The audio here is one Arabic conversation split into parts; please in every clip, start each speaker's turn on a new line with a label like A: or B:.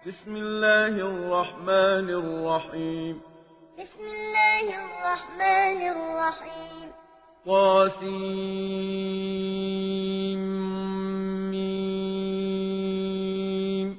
A: بسم الله الرحمن الرحيم
B: بسم الله الرحمن الرحيم
A: طاسيم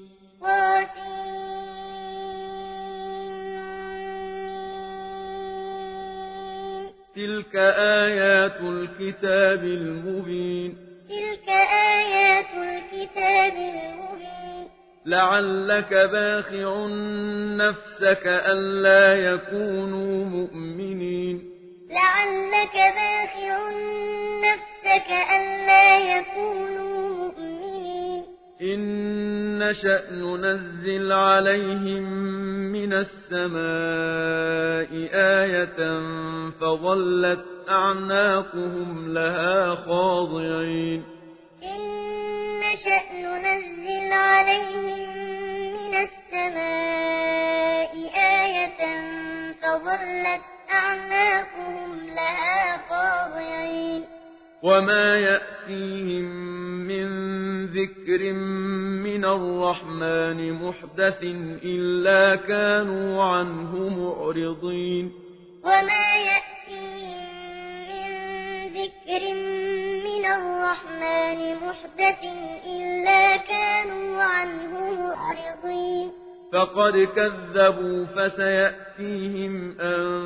B: طاسيم
A: تلك آيات الكتاب المبين
B: تلك آيات الكتاب المبين
A: لعلك باخع نفسك ألا يكونوا مؤمنين
B: لعلك باخع نفسك ألا يكونوا مؤمنين
A: إن نشأ ننزل عليهم من السماء آية فظلت أعناقهم لها خاضعين
B: إن نشأ ننزل عليهم من السماء آية فظلت أعناقهم لها خاضعين
A: وما يأتيهم من ذكر من الرحمن محدث إلا كانوا عنه معرضين
B: وما يأتيهم من ذكر من الرحمن محدث إلا كانوا عنه معرضين
A: فقد كذبوا فسيأتيهم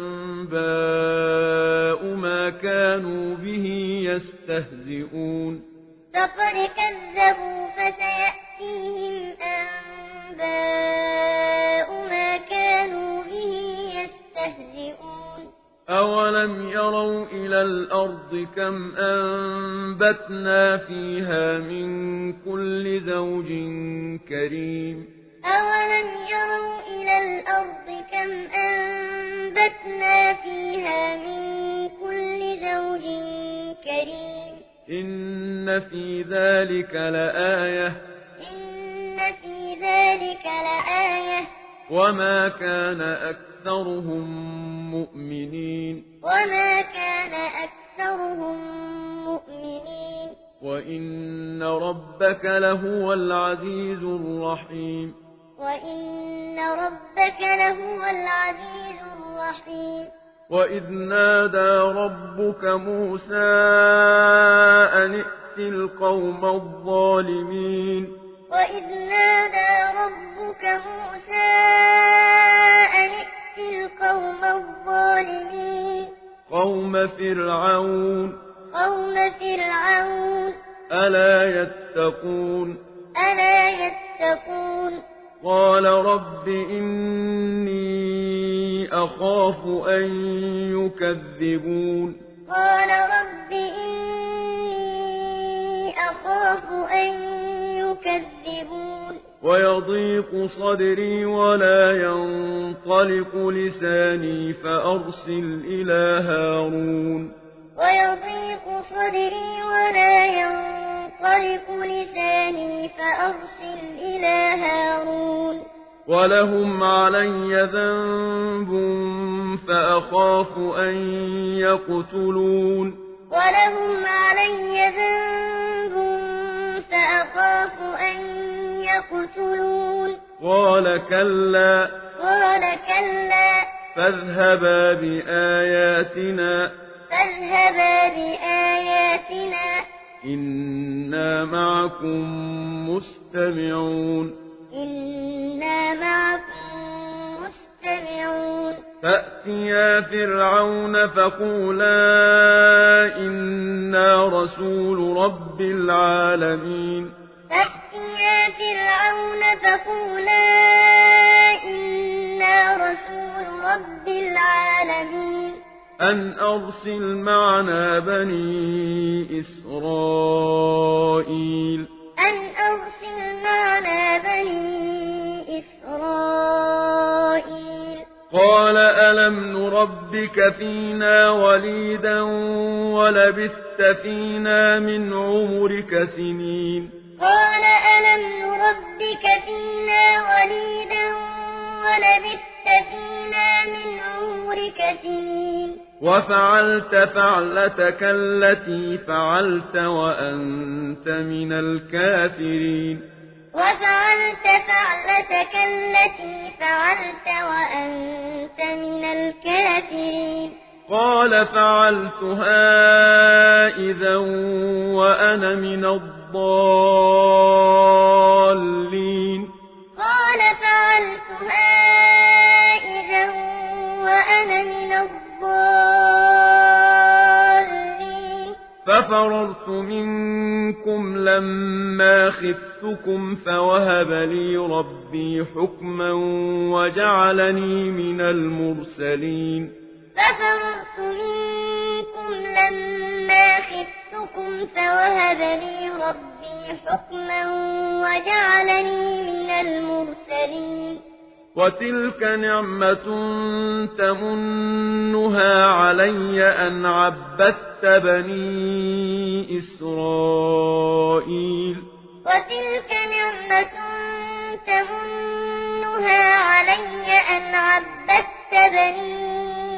A: أنباء ما كانوا به يستهزئون
B: فقد كذبوا فسيأتيهم أنباء ما كانوا به يستهزئون
A: أولم يروا إلى الأرض كم أنبتنا فيها من كل زوج كريم
B: أولم يروا إلى الأرض كم أنبتنا فيها من كل زوج كريم
A: إن في ذلك لآية
B: إن في ذلك لآية
A: وما كان أكثرهم مؤمنين
B: وما كان أكثرهم مؤمنين
A: وإن ربك لهو العزيز الرحيم
B: وإن ربك لهو العزيز الرحيم
A: وإذ نادى ربك موسى أن ائت القوم الظالمين
B: وإذ نادى ربك موسى أن ائت القوم الظالمين
A: قوم فرعون ألا يتقون
B: ألا يتقون
A: قال رب إني أخاف أن يكذبون
B: قال رب إني أخاف أن يكذبون
A: ويضيق صدري ولا ينطلق لساني فأرسل إلى هارون
B: ويضيق صدري ولا ينطلق لساني فأرسل إلى هارون
A: ولهم علي ذنب فأخاف أن يقتلون
B: ولهم علي ذنب فأخاف أن يقتلون
A: قال كلا فاذهبا بآياتنا إنا معكم مستمعون فأتيا فرعون فقولا إنا رسول رب العالمين
B: فأتيا فرعون فقولا إنا رسول رب العالمين
A: أن أرسل معنا بني إسرائيل قال ألم نربك فينا وليدا ولبثت فينا من عمرك سنين
B: قال ألم نربك فينا وليدا ولبثت فينا من عمرك سنين
A: وفعلت فعلتك التي فعلت وأنت من الكافرين
B: وفعلت فعلتك التي فعلت وأنت من الكافرين
A: قال فعلتها إذا وأنا من الضالين
B: قال فعلتها إذا وأنا من الضالين
A: ففررت منكم لما خفتكم فوهب لي ربي حكما وجعلني من المرسلين
B: ففررت منكم لما خفتكم فوهب لي ربي حكما وجعلني من المرسلين
A: وتلك نعمة تمنها علي أن عبدت بني إسرائيل
B: وتلك نعمة تمنها علي أن عبدت بني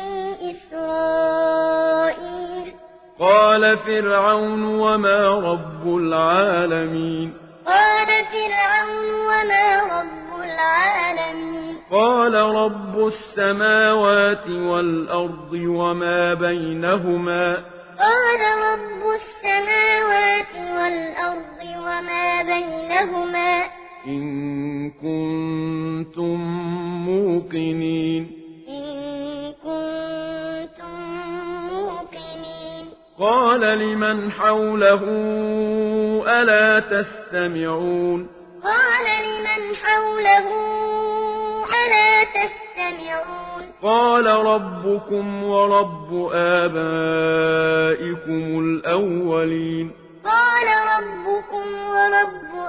B: إسرائيل
A: قال فرعون وما رب العالمين
B: قال فرعون وما رب العالمين
A: قال رب السماوات والأرض وما بينهما
B: قال رب السماوات والأرض وما بينهما
A: إن كنتم موقنين قال لمن حوله ألا تستمعون
B: قال لمن حوله ألا تستمعون
A: قال ربكم ورب آبائكم الأولين
B: قال ربكم ورب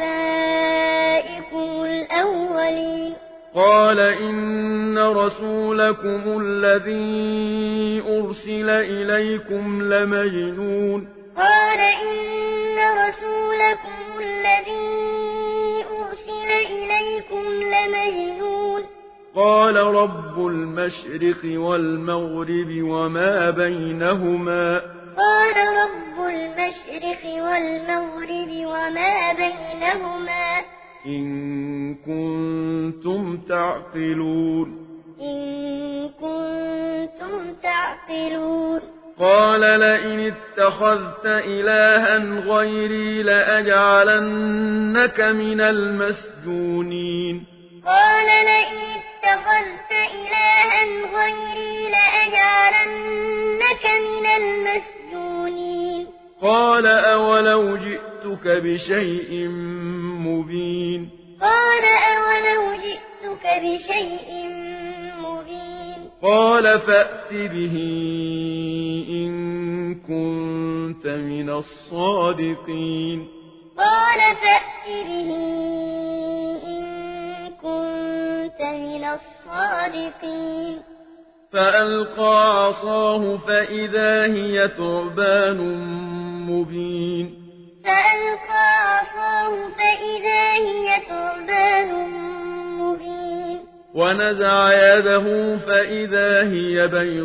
B: آبائكم الأولين
A: قال إن رسولكم الذي أرسل إليكم لمجنون
B: قال إن رسولكم الذي أرسل إليكم لمجنون
A: قال رب المشرق والمغرب وما بينهما
B: قال رب المشرق والمغرب وما بينهما
A: إن كنتم تعقلون
B: إن كنتم تعقلون
A: قال لئن اتخذت إلها غيري لأجعلنك من المسجونين
B: قال لئن اتخذت إلها غيري لأجعلنك من المسجونين
A: قال أولو جئتك بشيء مبين
B: قال أولو جئتك بشيء مبين
A: قال فأت به إن كنت من الصادقين
B: قال فأت به إن كنت من الصادقين
A: فألقى عصاه فإذا هي ثعبان مبين
B: فألقى عصاه فإذا هي ثعبان مبين
A: ونزع يده فإذا هي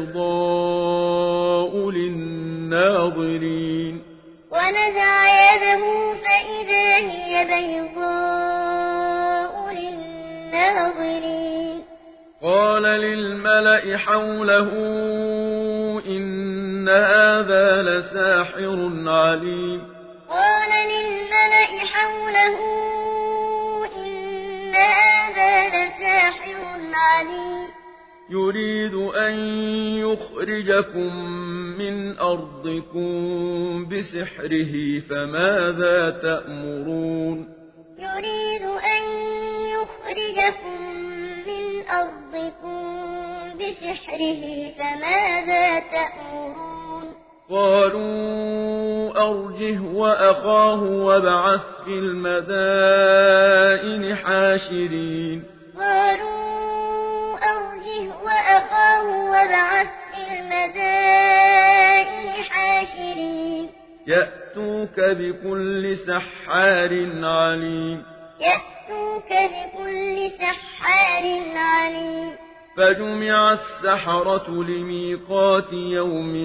A: بيضاء للناظرين
B: ونزع يده فإذا هي بيضاء للناظرين
A: قال للملأ حوله إن هذا لساحر عليم
B: قال للملأ حوله إن هذا لساحر عليم
A: يريد أن يخرجكم من أرضكم بسحره فماذا تأمرون
B: يريد أن يخرجكم من أرضكم بسحره فماذا تأمرون
A: قالوا أرجه وأخاه وابعث في المدائن حاشرين
B: قالوا أرجه وأخاه وابعث في المدائن حاشرين
A: يأتوك بكل سحار عليم
B: يأتوك بكل سحار عليم
A: فجمع السحرة لميقات يوم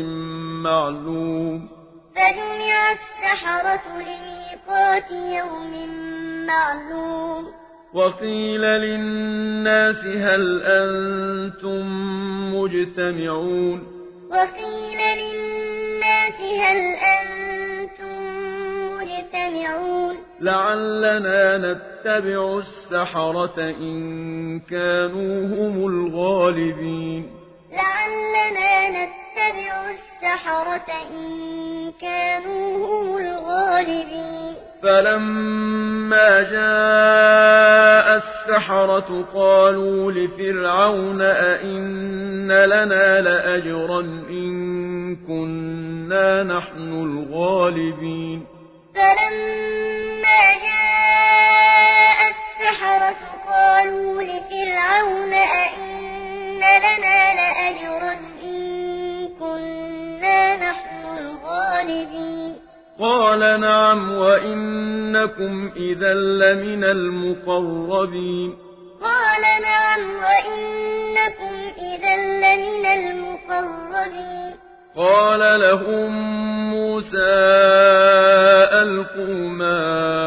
A: معلوم
B: فجمع السحرة لميقات يوم معلوم
A: وقيل للناس هل أنتم مجتمعون
B: وقيل للناس هل أنتم مجتمعون
A: لعلنا نتبع السحرة إن كانوا هم الغالبين
B: لعلنا نتبع السحرة إن كانوا هم الغالبين
A: فلما جاء السحرة قالوا لفرعون أئن لنا لأجرا إن كنا نحن الغالبين
B: فلما جاء السحرة قالوا لفرعون أئن لنا لأجرا إن كنا نحن الغالبين
A: قال نعم وإنكم إذا لمن المقربين
B: قال نعم وإنكم إذا لمن المقربين
A: قال لهم موسى ألقوا ما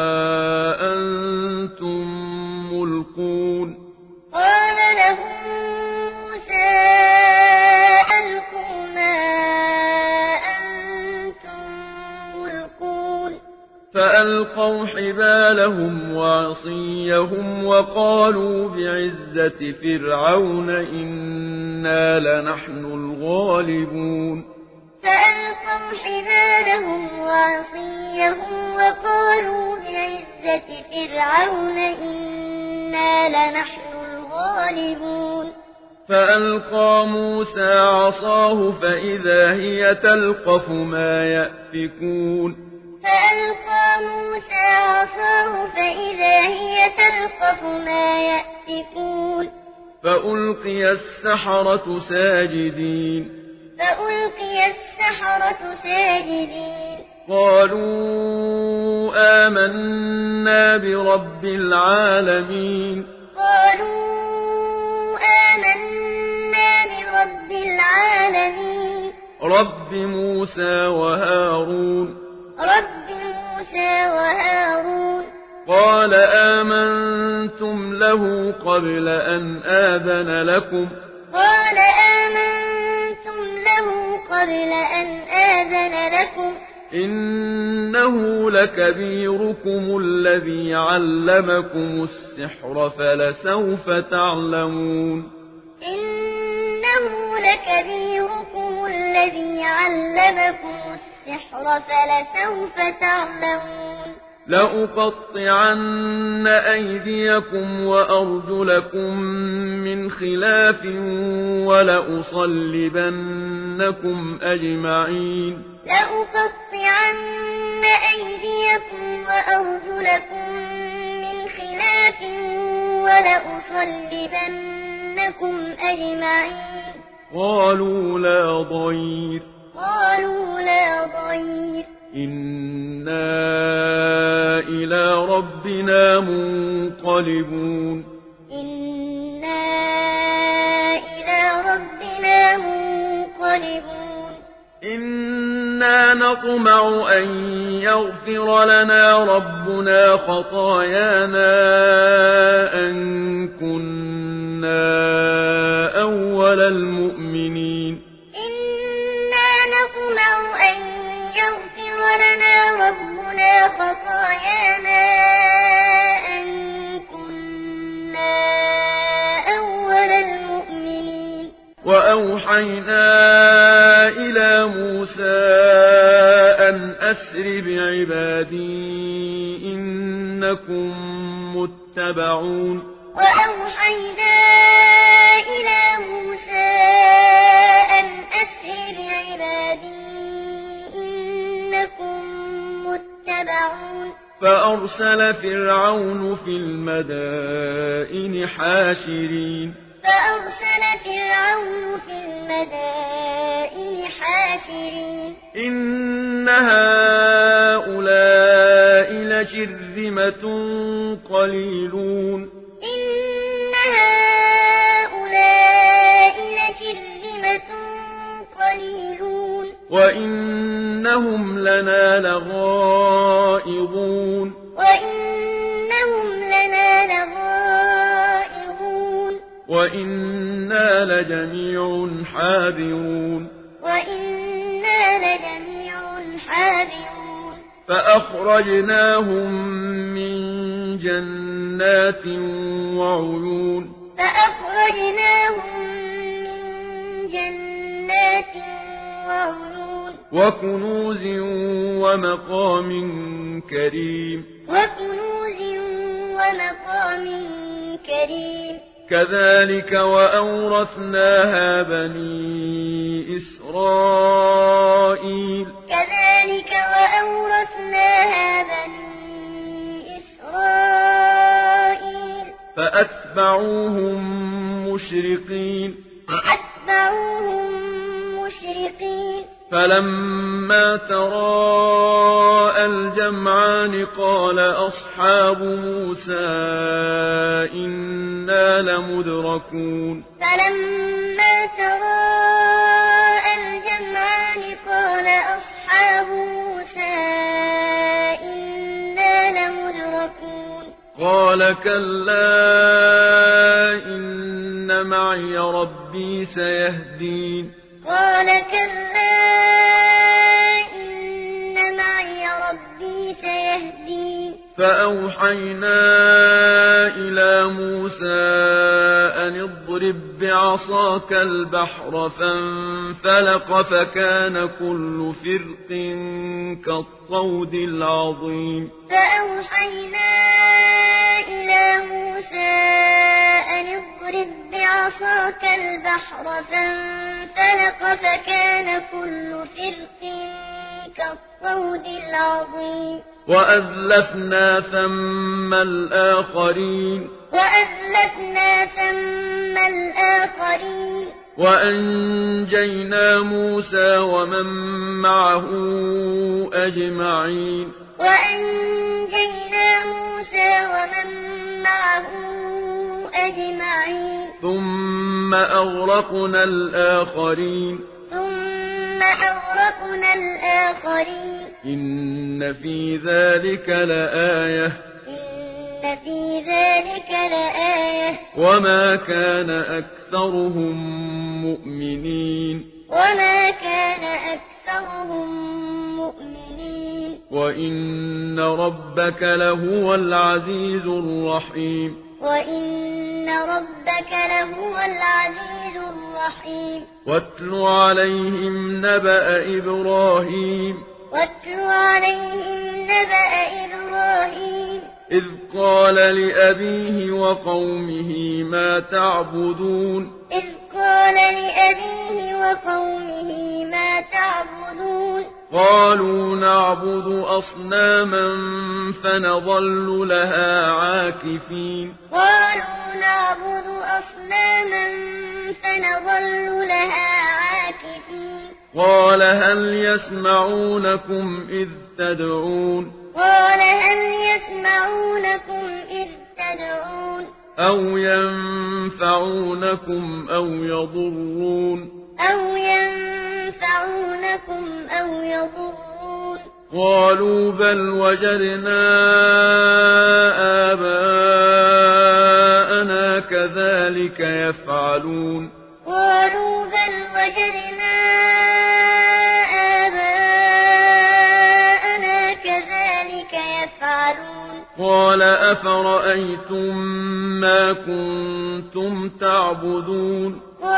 A: أنتم ملقون
B: قال لهم موسى ألقوا ما أنتم ملقون
A: فألقوا حبالهم وعصيهم وقالوا بعزة فرعون إنا لنحن الغالبون
B: فألقوا حبالهم وعصيهم وقالوا بعزة فرعون إنا لنحن الغالبون
A: فألقى موسى عصاه فإذا هي تلقف ما يأفكون
B: فألقى موسى عصاه فإذا هي تلقف ما يأفكون
A: فألقي السحرة ساجدين
B: فألقي السحرة ساجدين
A: قالوا آمنا برب العالمين
B: قالوا آمنا برب العالمين
A: رب موسى وهارون
B: رب موسى وهارون
A: قال آمنتم له قبل أن آذن لكم
B: قال آمنتم له قبل أن آذن لكم
A: إنه لكبيركم الذي علمكم السحر فلسوف تعلمون
B: إنه لكبيركم الذي علمكم السحر فلسوف تعلمون
A: لأقطعن أيديكم وأرجلكم من خلاف ولأصلبنكم أجمعين
B: لأقطعن أيديكم وأرجلكم من خلاف ولأصلبنكم أجمعين
A: قالوا لا ضير
B: قالوا لا ضير
A: إنا إلى ربنا منقلبون
B: إنا إلى ربنا منقلبون
A: إنا نطمع أن يغفر لنا ربنا خطايانا أن كنا أول المؤمنين
B: إنا نطمع أن يغفر لنا ربنا خطايانا أن كنا أول المؤمنين
A: وأوحينا إلى موسى أن أسر بعبادي إنكم متبعون
B: وأوحينا إلى موسى أن أسر بعبادي إنكم متبعون
A: فأرسل فرعون في المدائن حاشرين
B: فأرسل فرعون في المدائن حاشرين
A: إن هؤلاء لشرذمة قليلون
B: إن هؤلاء لشرذمة قليلون
A: وإنهم لنا لغائظون
B: وإنهم
A: وإنا لجميع حاذرون فأخرجناهم من جنات وعيون وكنوز ومقام كريم كذلك وأورثناها بني إسرائيل فأتبعوهم مشرقين فلما تراءى الجمعان قال أصحاب موسى إنا لمدركون قال كلا إن معي ربي سيهدين فأوحينا إلى موسى أن اضرب بعصاك البحر فانفلق فكان كل فرق كالطود العظيم
B: فأوحينا إلى موسى أن اضرب بعصاك البحر فانفلق فكان كل فرق كالطود العظيم
A: وأزلفنا ثم الآخرين وأنجينا موسى ومن معه أجمعين ثم أغرقنا الآخرين إن في ذلك لآية وما كان أكثرهم مؤمنين وإن ربك لهو العزيز الرحيم واتل عليهم نبأ إبراهيم إذ قال لأبيه وقومه ما تعبدون قالوا نعبد أصناما فنظل لها عاكفين قال هل يسمعونكم إذ تدعون أو ينفعونكم أو يضرون قالوا بل وجدنا آباءنا كذلك يفعلون قال أفرأيتم ما كنتم تعبدون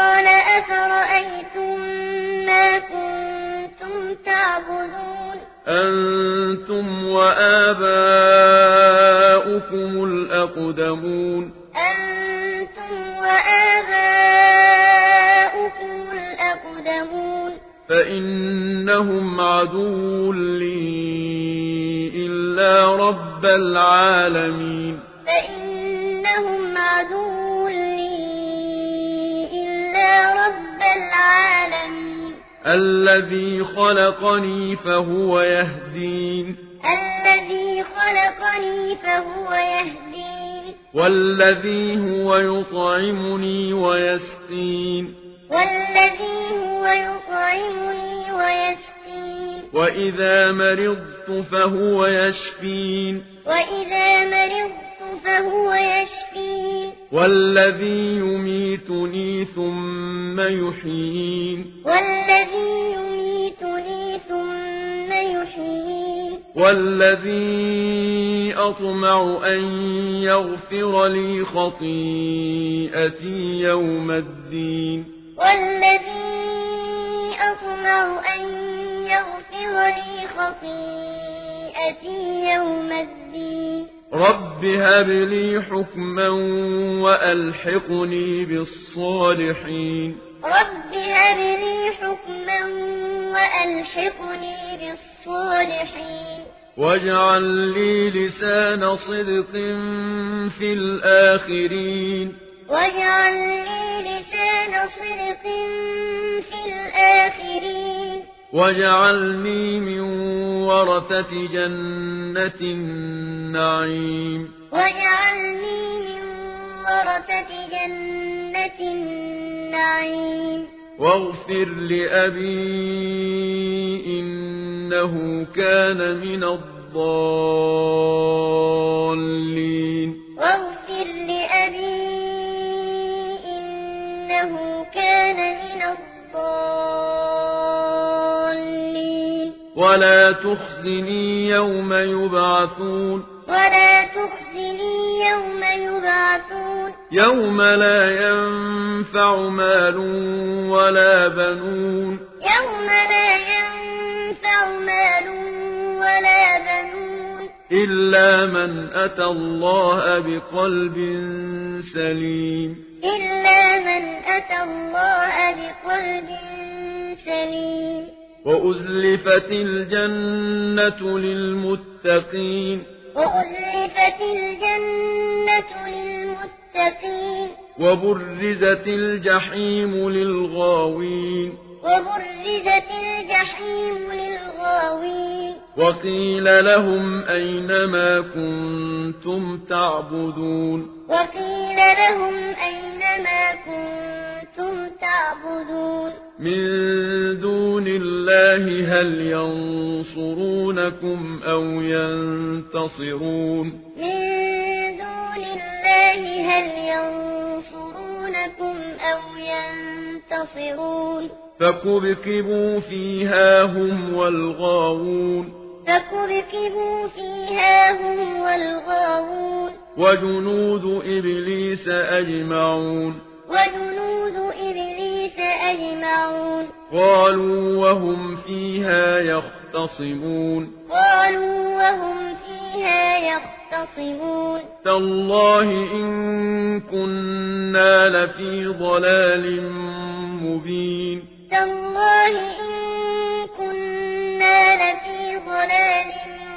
A: أنتم وآباؤكم الأقدمون فإنهم عدو لي إلا رب العالمين الذي خلقني فهو يهدين والذي هو يطعمني ويسقين وإذا مرضت فهو يشفين
B: فهو يشفين
A: والذي يميتني ثم يحيين
B: والذي يميتني ثم يحيين
A: والذي أطمع أن يغفر لي خطيئتي يوم الدين
B: والذي أطمع أن يغفر لي خطيئتي يوم الدين
A: رب هب لي حكما وألحقني بالصالحين
B: رب هب لي حكما وألحقني بالصالحين
A: واجعل لي لسان صدق في الآخرين
B: واجعل لي لسان صدق في الآخرين
A: واجعلني من ورثة جنة النعيم
B: واجعلني من ورثة جنة النعيم
A: واغفر لأبي إنه كان من الضالين
B: واغفر لأبي إنه كان من الضالين
A: ولا تخزني يوم يبعثون
B: ولا تخزني يوم يبعثون
A: يوم لا ينفع مال ولا بنون
B: يوم لا ينفع مال ولا بنون
A: إلا من أتى الله بقلب سليم
B: إلا من أتى الله بقلب سليم
A: وأزلفت الجنة للمتقين
B: وأزلفت الجنة للمتقين
A: وبرزت الجحيم للغاوين
B: وبرزت الجحيم للغاوين
A: وقيل لهم أين ما كنتم تعبدون
B: وقيل لهم أين ما كنتم تعبدون
A: من دون الله هل ينصرونكم أو ينتصرون
B: من دون الله هل ينصرونكم أو ينتصرون
A: فكبكبوا فيها هم والغاوون
B: فكبكبوا فيها هم والغاوون
A: وجنود إبليس أجمعون
B: وجنود إبليس أجمعون
A: قالوا وهم فيها يختصمون
B: قالوا وهم فيها يختصمون
A: تالله إن كنا لفي ضلال مبين
B: تالله إن كنا لفي ضلال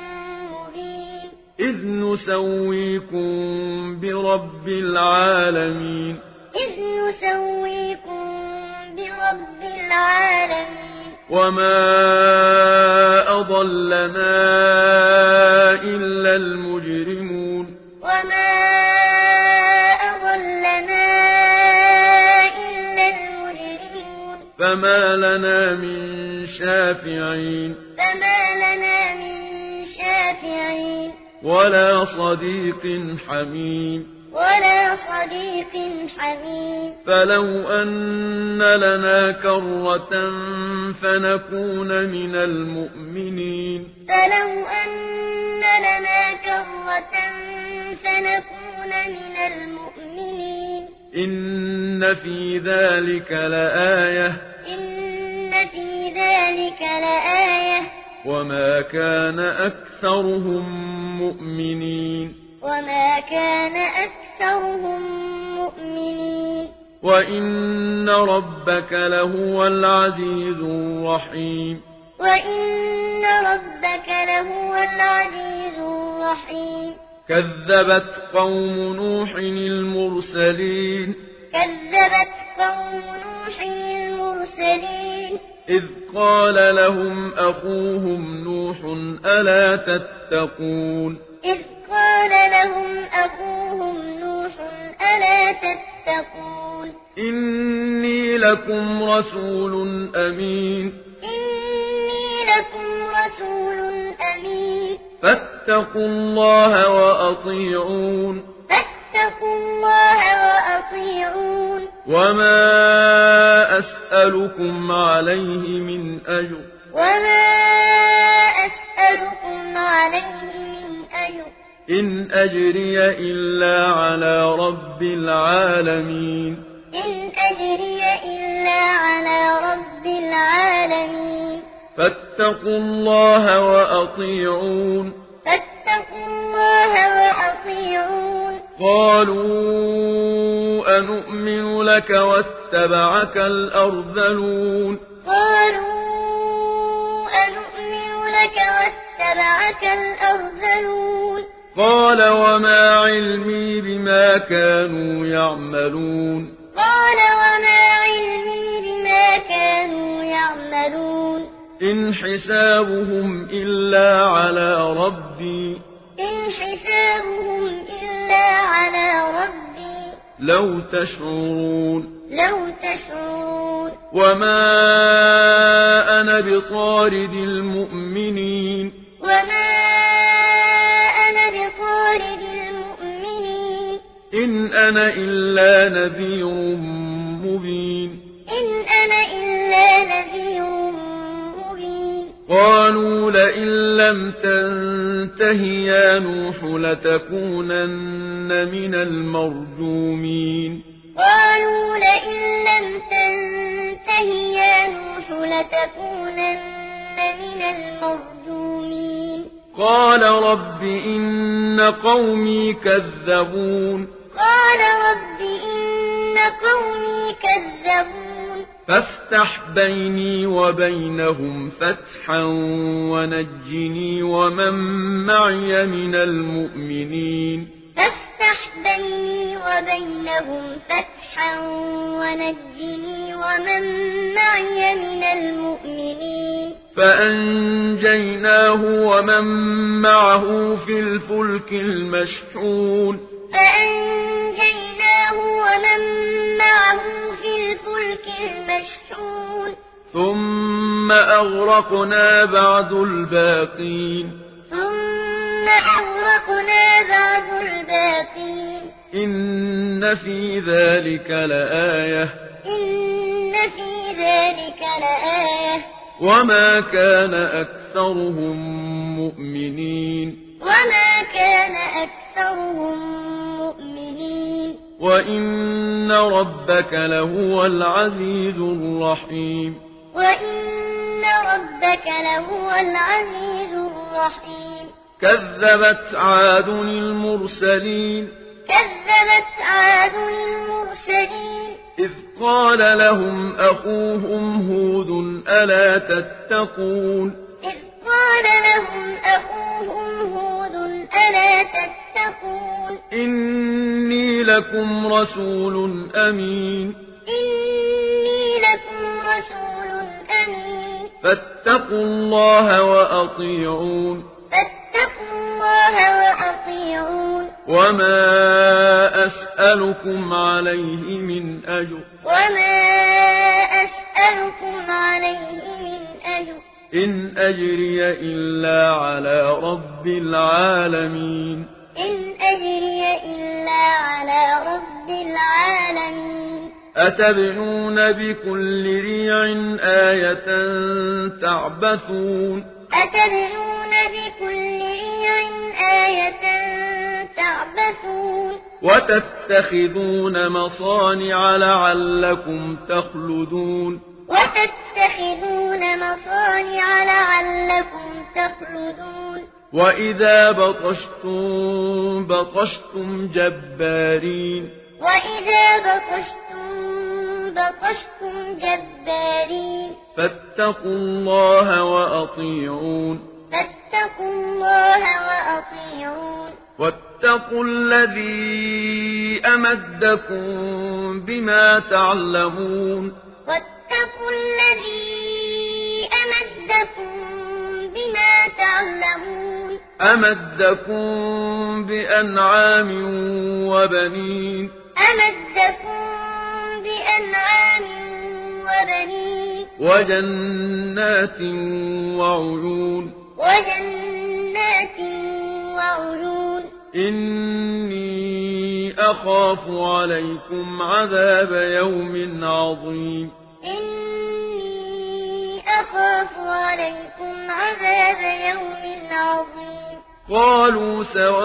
B: مبين
A: إذ نسويكم برب العالمين
B: إذ نسويكم برب العالمين
A: وما أضلنا إلا المجرمون
B: وما أضلنا إلا المجرمون
A: فما لنا من شافعين
B: فما لنا من شافعين
A: ولا صديق حميم
B: ولا صديق حميم
A: فلو أن لنا كرة فنكون من المؤمنين
B: فلو أن لنا كرة فنكون من المؤمنين
A: إن في ذلك لآية
B: إن في ذلك لآية
A: وما كان أكثرهم مؤمنين
B: وما كان أكثرهم مؤمنين
A: وإن ربك لهو العزيز الرحيم
B: وإن ربك لهو العزيز الرحيم
A: كذبت قوم نوح المرسلين
B: كذبت قوم نوح المرسلين
A: إذ قال لهم أخوهم نوح ألا تتقون
B: إذ قال لهم أخوهم نوح ألا تتقون
A: إني لكم رسول أمين
B: إني لكم رسول أمين
A: فاتقوا الله وأطيعون
B: فاتقوا الله وأطيعون
A: وما أسألكم عليه من أجر
B: وما أسألكم عليه من أجر
A: إن أجري إلا على رب العالمين
B: إن أجري إلا على رب العالمين
A: فاتقوا الله وأطيعون
B: فاتقوا الله وأطيعون
A: قالوا أنؤمن لك واتبعك الأرذلون
B: قالوا أنؤمن لك واتبعك الأرذلون
A: قال وما علمي بما كانوا يعملون
B: قال وما علمي بما كانوا يعملون
A: إن حسابهم إلا على ربي
B: إن حسابهم إلا على ربي
A: لو تشعرون وما أنا بطارد المؤمنين
B: وما أنا بطارد المؤمنين
A: إن أنا إلا نذير مبين
B: إن أنا إلا نذير مبين
A: قالوا لئن لم تنته يا نوح لتكونن من المرجومين
B: قالوا لئن لم تنته يا نوح لتكونن من المرجومين
A: قال رب إن قومي كذبون
B: قال رب إن قومي كذبون
A: فافتح بيني وبينهم فتحا ونجني ومن معي من المؤمنين
B: فافتح بيني وبينهم فتحا ونجني ومن معي من المؤمنين
A: فأنجيناه ومن معه في الفلك المشحون
B: فأنجيناه ومن معه في الفلك المشحون
A: ثم أغرقنا بعد الباقين
B: ثم أغرقنا بعد الباقين
A: إن في ذلك لآية
B: إن في ذلك لآية
A: وما كان أكثرهم مؤمنين
B: وما كان أكثرهم مؤمنين
A: وإن ربك لهو العزيز الرحيم
B: وإن ربك لهو العزيز الرحيم
A: كذبت عاد المرسلين
B: كذبت عاد المرسلين
A: إذ قال لهم أخوهم هود ألا تتقون
B: إذ قال لهم أخوهم هود ألا تتقون
A: إني لكم رسول أمين
B: إني لكم رسول أمين
A: فاتقوا الله وأطيعون
B: فاتقوا الله وأطيعون
A: وما أسألكم عليه من أجر
B: وما أسألكم عليه من أجر
A: إن أجري إلا على رب العالمين
B: إن أجري إلا على رب العالمين
A: أتبنون بكل ريع آية تعبثون
B: أتبنون بكل ريع آية تعبثون
A: وتتخذون مصانع لعلكم تخلدون
B: وتتخذون مصانع لعلكم تخلدون
A: وإذا بطشتم بطشتم جبارين
B: وإذا بطشتم جبارين
A: فاتقوا الله وأطيعون
B: فاتقوا الله وأطيعون
A: واتقوا الذي أمدكم بما تعلمون
B: واتقوا الذي أمدكم بما تعلمون
A: أمدكم بأنعام وبنين
B: أمدكم بأنعام وبنين
A: وجنات وعيون
B: وجنات وعيون
A: إني أخاف عليكم عذاب يوم عظيم
B: إني أخاف عليكم عذاب يوم عظيم
A: قالوا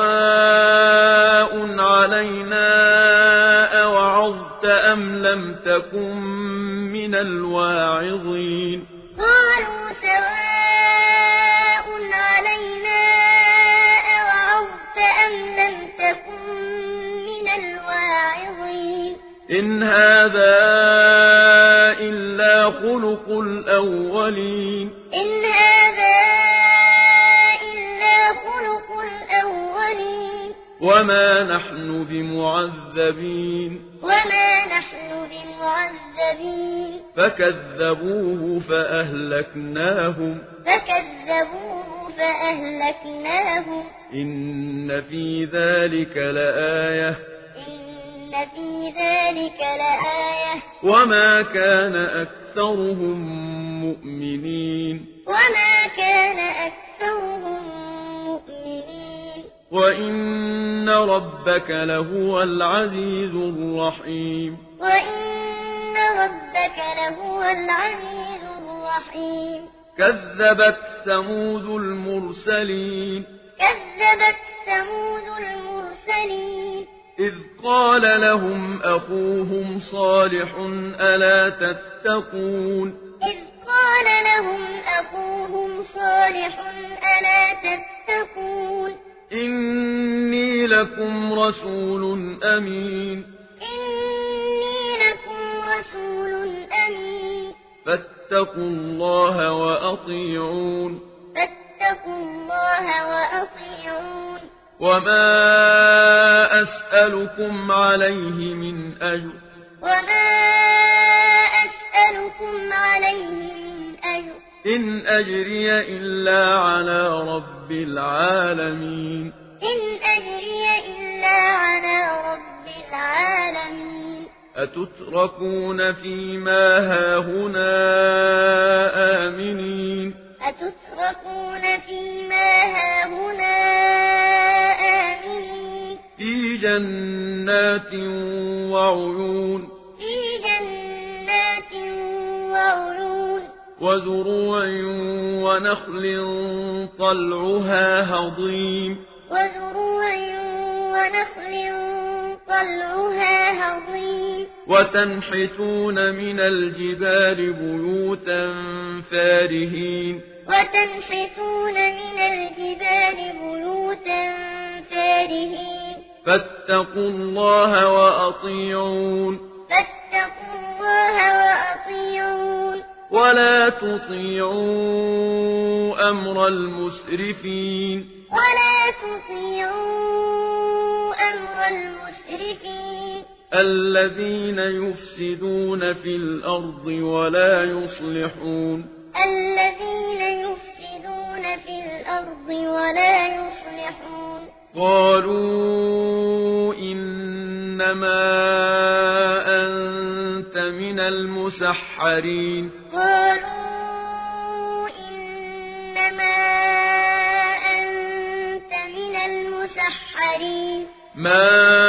A: سواء علينا أوعظت أم لم تكن من الواعظين
B: قالوا سواء علينا أوعظت أم لم تكن من الواعظين
A: إن هذا إلا خلق الأولين
B: إن هذا إلا خلق الأولين
A: وما نحن بمعذبين
B: وما نحن بمعذبين
A: فكذبوه فأهلكناهم إن في ذلك لآية وما كان أكثرهم مؤمنين وإن ربك لهو العزيز الرحيم كذبت ثمود المرسلين إذ قال لهم أخوهم صالح ألا تتقون إني لكم رسول أمين فاتقوا الله وأطيعون وما أسألكم عليه من أجر إن أجري إلا على رب العالمين أتتركون فيما هاهنا آمنين في جنات وعيون وزروع ونخل طلعها هضيم وتنحتون من الجبال بيوتا فارهين فاتقوا الله وأطيعون ولا تطيعوا أمر المسرفين الذين يفسدون في الأرض ولا يصلحون قالوا إنما أنت من المسحرين ما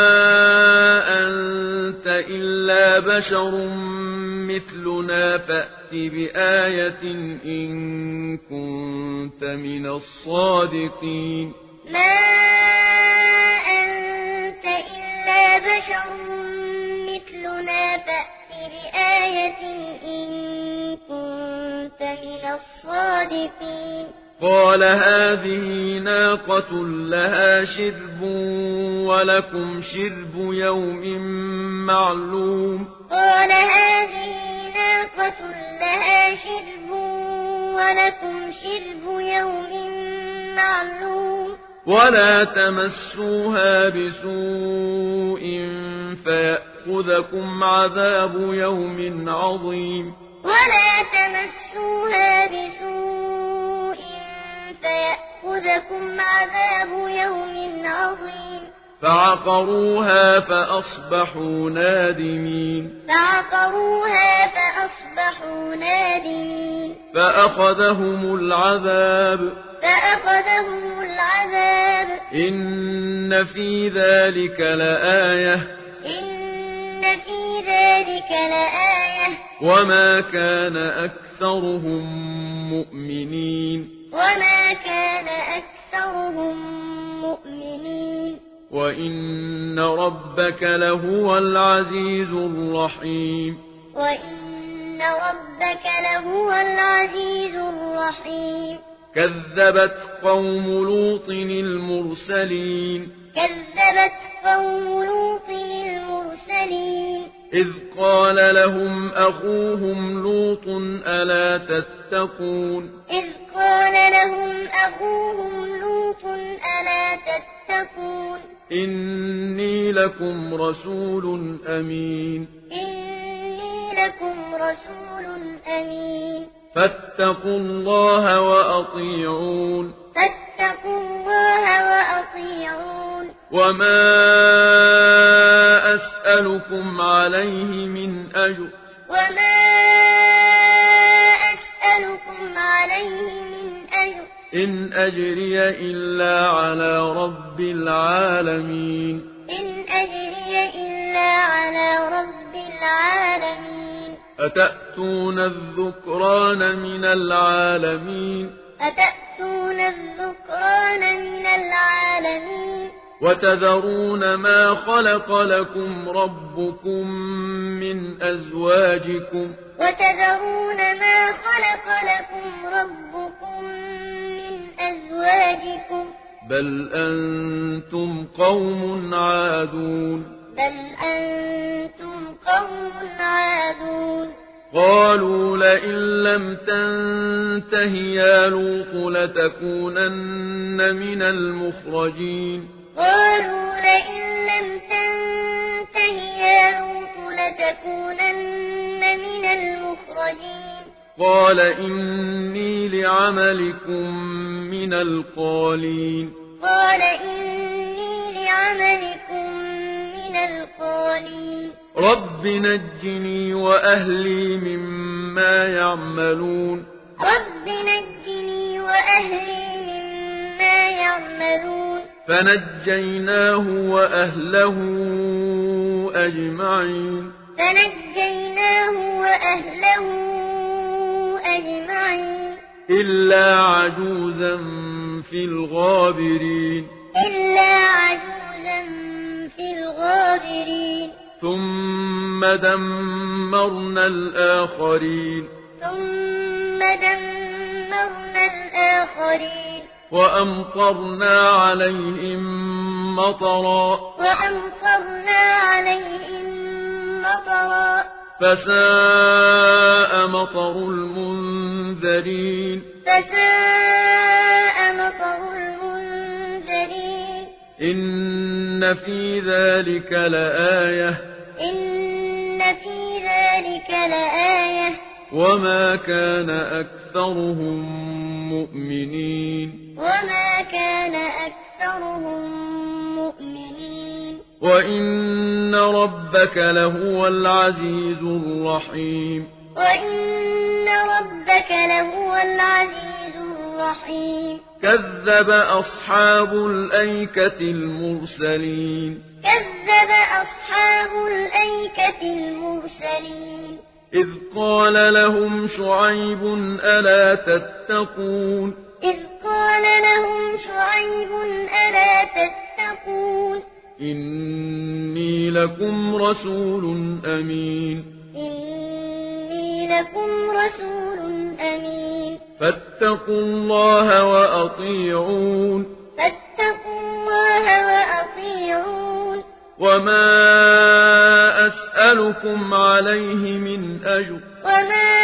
A: أنت إلا بشر مثلنا فأت بآية إن كنت من الصادقين قال هذه ناقة لها شرب ولكم شرب يوم معلوم ولا تمسوها بسوء فيأخذكم عذاب يوم عظيم فعقروها فأصبحوا نادمين فأخذهم العذاب
B: فأخذهم العذاب
A: إن في ذلك لآية
B: إن في ذلك لآية
A: وما كان أكثرهم مؤمنين
B: وما كان أكثرهم مؤمنين
A: وإن ربك لهو العزيز الرحيم
B: وإن ربك لهو العزيز الرحيم
A: كذبت قوم لوط المرسلين
B: كذبت قوم لوط المرسلين
A: إذ قال لهم أخوهم لوط ألا تتقون
B: إذ قال لهم أخوهم لوط ألا تتقون
A: إني لكم رسول أمين
B: إني لكم رسول أمين
A: فاتقوا الله وأطيعون
B: فاتقوا الله وأطيعون
A: وما أسألكم عليه من أجر
B: وما أسألكم عليه من أجر
A: إن أجري إلا على رب العالمين
B: إن أجري إلا على رب العالمين
A: أتأتون الذكران من العالمين
B: أتأتون الذكران من العالمين
A: وتذرون ما خلق لكم ربكم من أزواجكم
B: وتذرون ما خلق لكم ربكم من أزواجكم
A: بل أنتم قوم عادون
B: بل أنتم قوم عادون
A: قالوا لئن لم تنته يا لوط لتكونن من المخرجين
B: قالوا لئن لم تنته يا لوط لتكونن من المخرجين
A: قال إني لعملكم من القالين
B: قال إني لعملكم من القالين
A: رب نجني وأهلي مما يعملون
B: رب نجني وأهلي مما يعملون
A: فنجيناه وأهله أجمعين
B: فنجيناه وأهله أجمعين
A: إلا عجوزا في الغابرين
B: إلا عجوزا في الغابرين
A: ثم دمرنا الآخرين
B: ثم دمرنا الآخرين
A: وأمطرنا عليهم مطرا
B: وأمطرنا عليهم مطرا
A: فساء مطر المنذرين
B: فساء مطر المنذرين
A: إن في ذلك لآية
B: إن في ذلك لآية
A: وما كان أكثرهم مؤمنين
B: وما كان أكثرهم مؤمنين
A: وإن ربك لهو العزيز الرحيم
B: وإن ربك لهو العزيز الرحيم
A: كذب أصحاب الأيكة المرسلين
B: كذب أصحاب الأيكة المرسلين
A: إذ قال لهم شعيب ألا تتقون
B: إذ قال لهم شعيب ألا تتقون
A: إني لكم رسول أمين
B: إني لكم رسول أمين
A: فاتقوا الله وأطيعون
B: فاتقوا الله وأطيعون
A: وما أسألكم عليه من أجر
B: وما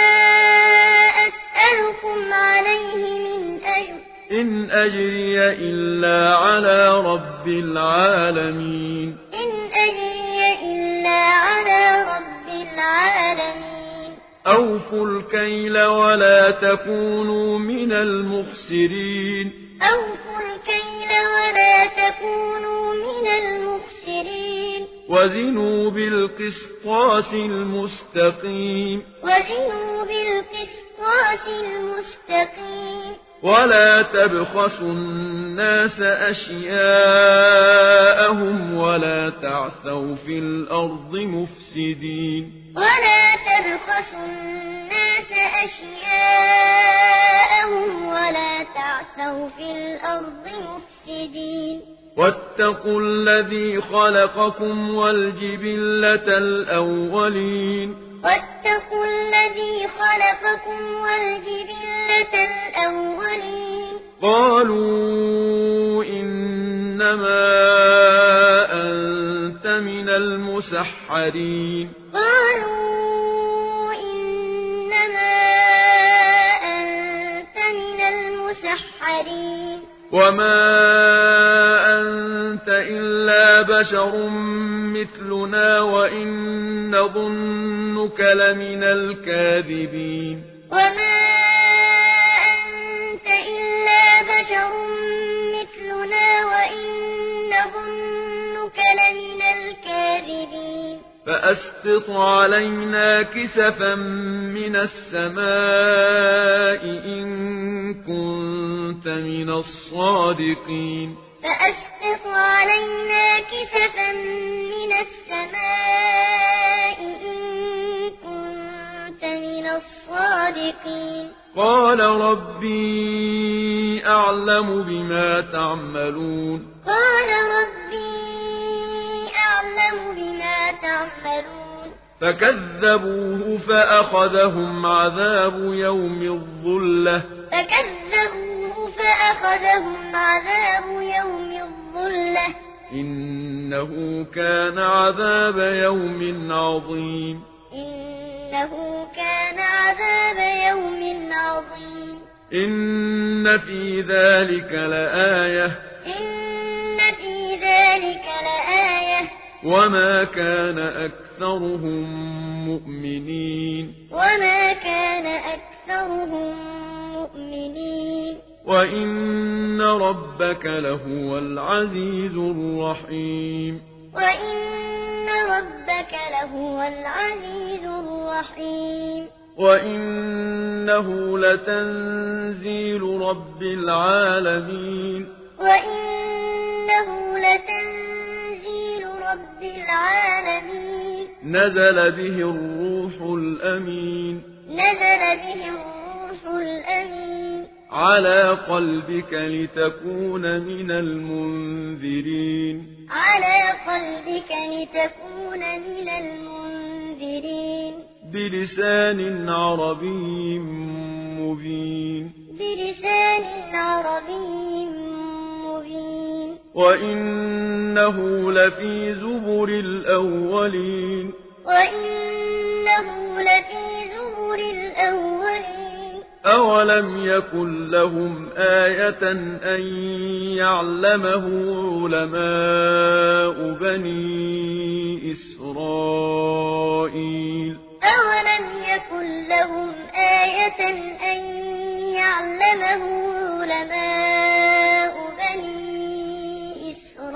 B: أسألكم عليه من أجر
A: إن أجري إلا على رب العالمين
B: إن أجري إلا على رب العالمين
A: أوفوا الكيل ولا تكونوا من المخسرين
B: أوفوا الكيل ولا تكونوا من المخسرين
A: وزنوا بالقسطاس المستقيم
B: وزنوا بالقسطاس المستقيم
A: ولا تبخسوا الناس أشياءهم ولا تعثوا في الأرض مفسدين
B: ولا تبخسوا الناس أشياءهم ولا تعثوا في الأرض مفسدين
A: واتقوا الذي خلقكم والجبلة الأولين
B: واتقوا الذي خلقكم والجبلة الأولين
A: قالوا إنما أنت من المسحرين
B: قالوا إنما أنت من المسحرين
A: وما أنت إلا بشر مثلنا وإن نظنك لمن الكاذبين
B: وما أنت إلا بشر مثلنا وإن نظنك لمن الكاذبين
A: فأسقط علينا كسفا من السماء إن كنت من الصادقين
B: فأسقط علينا كسفا من السماء إن كنت من الصادقين
A: قال ربي أعلم بما تعملون
B: قال ربي أعلم بما تعملون
A: فكذبوه فأخذهم عذاب يوم الظلة
B: فكذبوه فأخذهم عذاب يوم الظلة
A: إنه كان عذاب يوم عظيم
B: إنه كان عذاب يوم عظيم
A: إن في ذلك لآية
B: إن في ذلك لآية
A: وما كان أكثرهم مؤمنين
B: وما كان أكثرهم مؤمنين
A: وإن ربك لهو العزيز الرحيم
B: وإن ربك لهو العزيز الرحيم
A: وإنه لتنزيل رب العالمين
B: وإنه لتنزيل رب العالمين
A: نزل به الروح الأمين
B: نزل به الروح الأمين
A: على قلبك لتكون من المنذرين
B: على قلبك لتكون من المنذرين
A: بلسان عربي مبين
B: بلسان عربي مبين
A: وإنه لفي زبر الأولين
B: وإنه لفي زبر الأولين
A: أولم يكن لهم آية أن يعلمه علماء بني إسرائيل
B: أولم يكن لهم آية أن يعلمه علماء بني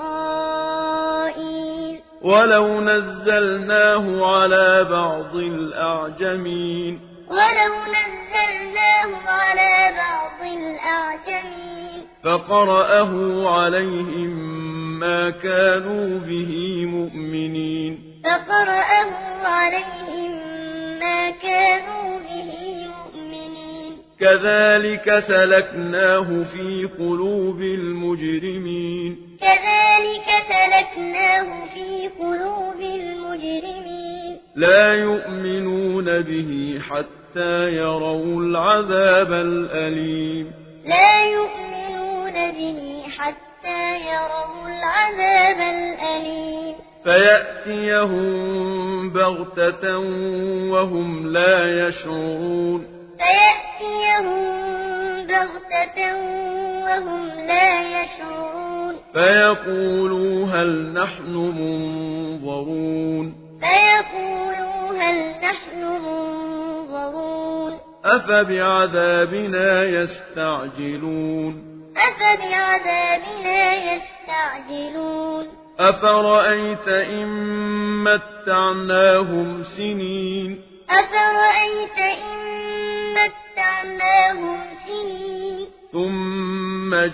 B: إسرائيل
A: ولو نزلناه على بعض الأعجمين
B: ولو نزلناه على بعض الأعجمين
A: فقرأه عليهم ما كانوا به مؤمنين
B: فقرأه عليهم ما كانوا به مؤمنين
A: كذلك سلكناه في قلوب المجرمين
B: كذلك سلكناه في قلوب المجرمين
A: لا يؤمنون به حتى يروا العذاب الأليم
B: لا يؤمنون به حتى يروا العذاب الأليم
A: فيأتيهم بغتة وهم لا يشعرون
B: فيأتيهم بغتة وهم لا يشعرون
A: فيقولوا هل نحن منظرون
B: فيقولوا هل نحن منظرون
A: أفبعذابنا يستعجلون
B: أفبعذابنا يستعجلون
A: أفرأيت إن متعناهم سنين
B: أفرأيت إن متعناهم سنين
A: ثم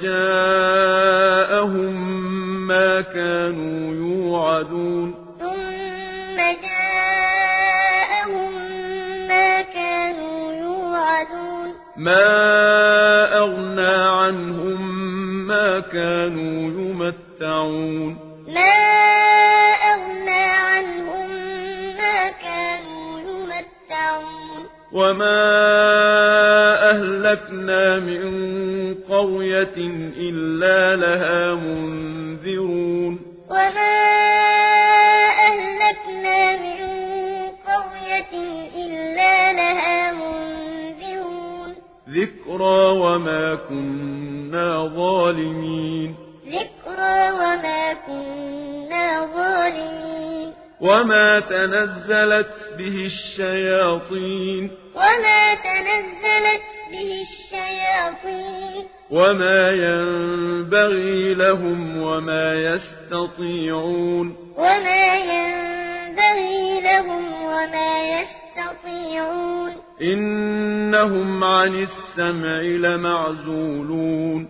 A: جاءهم ما كانوا يوعدون
B: ثم جاءهم ما كانوا يوعدون
A: ما أغنى عنهم ما كانوا يمتعون
B: ما أغنى عنهم ما كانوا يمتعون
A: وما أهلكنا من قرية إلا لها منذرون
B: وما أهلكنا من قرية إلا لها منذرون
A: ذكرى وما كنا ظالمين
B: ذكرى وما كنا ظالمين
A: وما تنزلت به الشياطين
B: وما تنزلت به الشياطين
A: وما ينبغي لهم وما يستطيعون
B: وما ينبغي لهم وما يستطيعون
A: إنهم عن السمع لمعزولون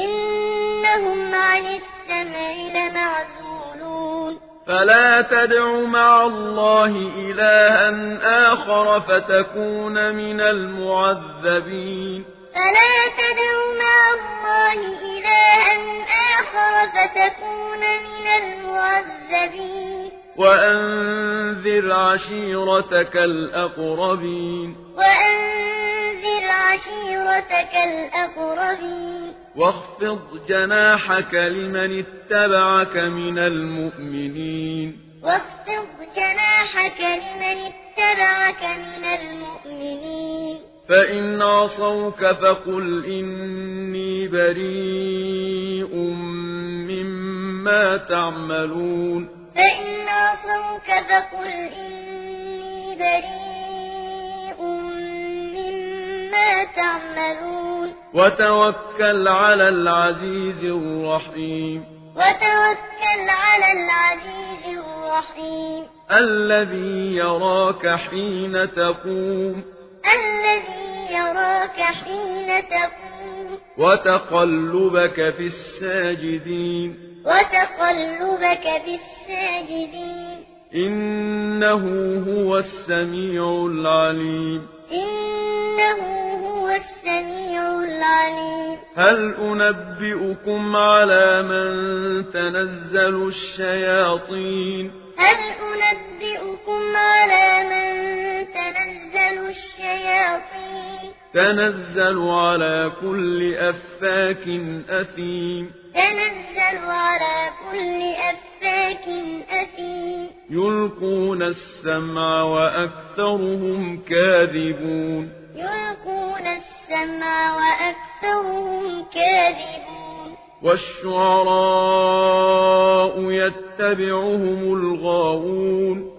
B: إنهم عن السمع لمعزولون
A: فلا تدع مع الله إلها آخر فتكون من المعذبين
B: فلا تدع مع الله إلها آخر فتكون من المعذبين
A: وأنذر عشيرتك الأقربين
B: وأنذر عشيرتك الأقربين
A: واخفض جناحك لمن اتبعك من المؤمنين
B: واخفض جناحك لمن اتبعك من المؤمنين
A: فإن عصوك فقل إني بريء مما تعملون
B: فإن عصوك فقل إني بريء مما تعملون
A: وتوكل على العزيز الرحيم
B: وتوكل على العزيز الرحيم
A: الذي يراك حين تقوم
B: الذي يراك حين تقوم
A: وتقلبك في الساجدين
B: وتقلبك في الساجدين
A: إنه هو السميع العليم
B: إنه هو السميع العليم
A: هل أنبئكم على من تنزل الشياطين
B: هل أنبئكم على من تنزل الشياطين
A: تنزل على كل أفاك أثيم
B: تنزل على كل أفاك أثيم
A: يلقون السمع وأكثرهم كاذبون
B: يلقون السمع وأكثرهم كاذبون
A: والشعراء يتبعهم الغاوون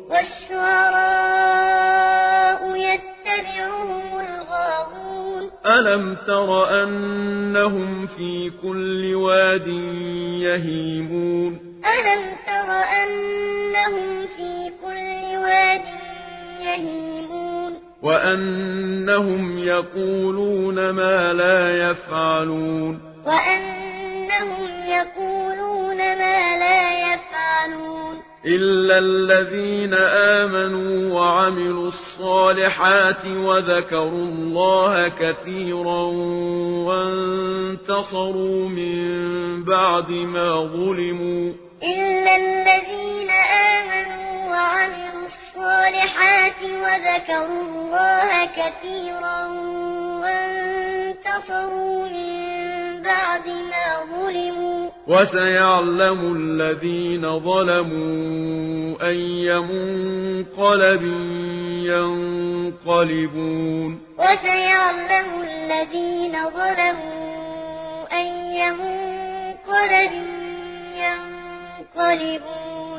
B: والشعراء يتبعهم الغاوون
A: ألم تر أنهم في كل واد يهيمون
B: ألم تر أنهم في كل واد يهيمون
A: وأنهم يقولون ما لا يفعلون
B: وأنهم يقولون ما لا يفعلون
A: إلا الذين آمنوا وعملوا الصالحات وذكروا الله كثيرا وانتصروا من بعد ما ظلموا
B: إلا الذين آمنوا وعملوا الصالحات وذكروا الله كثيرا وانتصروا من بعد ما ظلموا
A: وسيعلم الذين ظلموا أي منقلب ينقلبون
B: وسيعلم الذين ظلموا أي منقلب ينقلبون